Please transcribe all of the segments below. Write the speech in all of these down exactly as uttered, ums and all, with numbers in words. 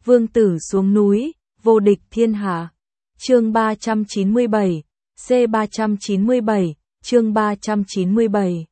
vương tử xuống núi, vô địch thiên hạ. Chương ba trăm chín mươi bảy, C ba trăm chín mươi bảy, chương ba trăm chín mươi bảy.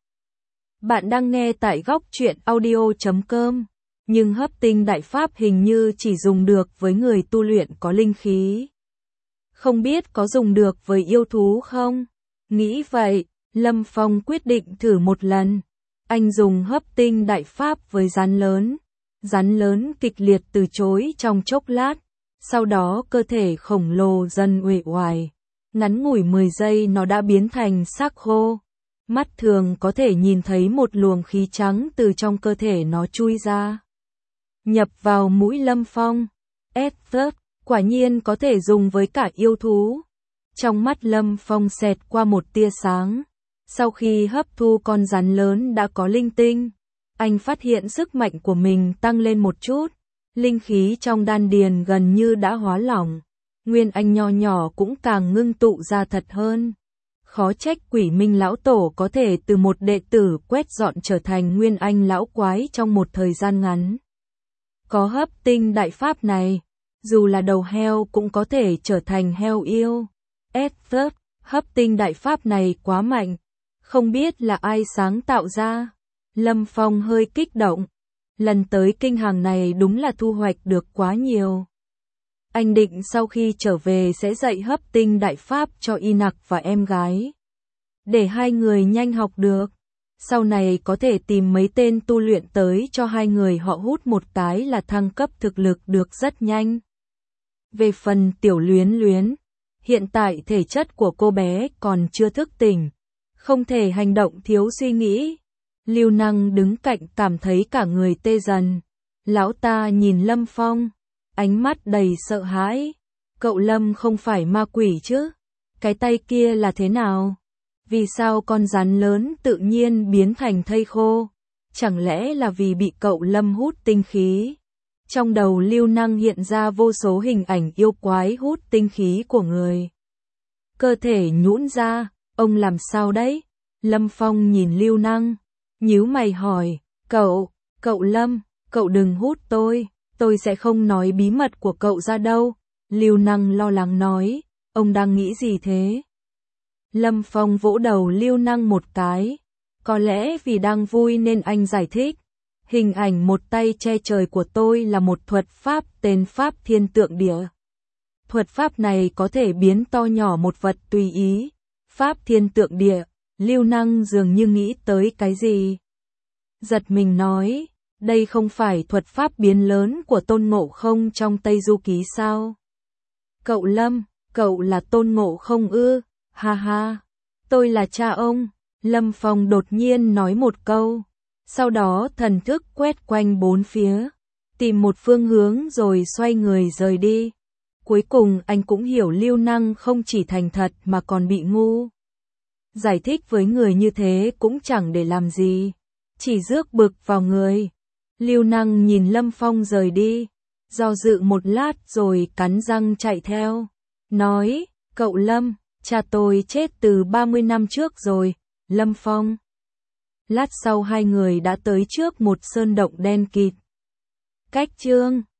Bạn đang nghe tại góc truyện audio chấm com, nhưng hấp tinh đại pháp hình như chỉ dùng được với người tu luyện có linh khí. Không biết có dùng được với yêu thú không? Nghĩ vậy, Lâm Phong quyết định thử một lần. Anh dùng hấp tinh đại pháp với rắn lớn. Rắn lớn kịch liệt từ chối trong chốc lát, sau đó cơ thể khổng lồ dần uể oải. Ngắn ngủi mười giây nó đã biến thành xác khô. Mắt thường có thể nhìn thấy một luồng khí trắng từ trong cơ thể nó chui ra. Nhập vào mũi Lâm Phong. Effort, quả nhiên có thể dùng với cả yêu thú. Trong mắt Lâm Phong xẹt qua một tia sáng. Sau khi hấp thu con rắn lớn đã có linh tinh, anh phát hiện sức mạnh của mình tăng lên một chút. Linh khí trong đan điền gần như đã hóa lỏng. Nguyên anh nho nhỏ cũng càng ngưng tụ ra thật hơn. Khó trách Quỷ Minh lão tổ có thể từ một đệ tử quét dọn trở thành nguyên anh lão quái trong một thời gian ngắn. Có hấp tinh đại pháp này, dù là đầu heo cũng có thể trở thành heo yêu. Effort, hấp tinh đại pháp này quá mạnh, không biết là ai sáng tạo ra. Lâm Phong hơi kích động. Lần tới kinh hàng này đúng là thu hoạch được quá nhiều. Anh định sau khi trở về sẽ dạy hấp tinh đại pháp cho Y Nặc và em gái, để hai người nhanh học được. Sau này có thể tìm mấy tên tu luyện tới cho hai người họ hút một cái là thăng cấp thực lực được rất nhanh. Về phần Tiểu Luyến Luyến, hiện tại thể chất của cô bé còn chưa thức tỉnh, không thể hành động thiếu suy nghĩ. Lưu Năng đứng cạnh cảm thấy cả người tê dần. Lão ta nhìn Lâm Phong, ánh mắt đầy sợ hãi. Cậu Lâm không phải ma quỷ chứ? Cái tay kia là thế nào? Vì sao con rắn lớn tự nhiên biến thành thây khô? Chẳng lẽ là vì bị cậu Lâm hút tinh khí? Trong đầu Lưu Năng hiện ra vô số hình ảnh yêu quái hút tinh khí của người. Cơ thể nhũn ra, ông làm sao đấy? Lâm Phong nhìn Lưu Năng, nhíu mày hỏi, cậu, cậu Lâm, cậu đừng hút tôi, tôi sẽ không nói bí mật của cậu ra đâu. Lưu Năng lo lắng nói, ông đang nghĩ gì thế? Lâm Phong vỗ đầu Lưu Năng một cái, có lẽ vì đang vui nên anh giải thích. Hình ảnh một tay che trời của tôi là một thuật pháp tên Pháp Thiên Tượng Địa. Thuật pháp này có thể biến to nhỏ một vật tùy ý. Pháp Thiên Tượng Địa, Lưu Năng dường như nghĩ tới cái gì. Giật mình nói, đây không phải thuật pháp biến lớn của Tôn Ngộ Không trong Tây Du Ký sao? Cậu Lâm, cậu là Tôn Ngộ Không ư? Ha ha, tôi là cha ông. Lâm Phong đột nhiên nói một câu, sau đó thần thức quét quanh bốn phía, tìm một phương hướng rồi xoay người rời đi. Cuối cùng anh cũng hiểu Lưu Năng không chỉ thành thật mà còn bị ngu. Giải thích với người như thế cũng chẳng để làm gì, chỉ rước bực vào người. Lưu Năng nhìn Lâm Phong rời đi, do dự một lát rồi cắn răng chạy theo, nói, cậu Lâm, cha tôi chết từ ba mươi năm trước rồi. Lâm Phong. Lát sau hai người đã tới trước một sơn động đen kịt. Cách chương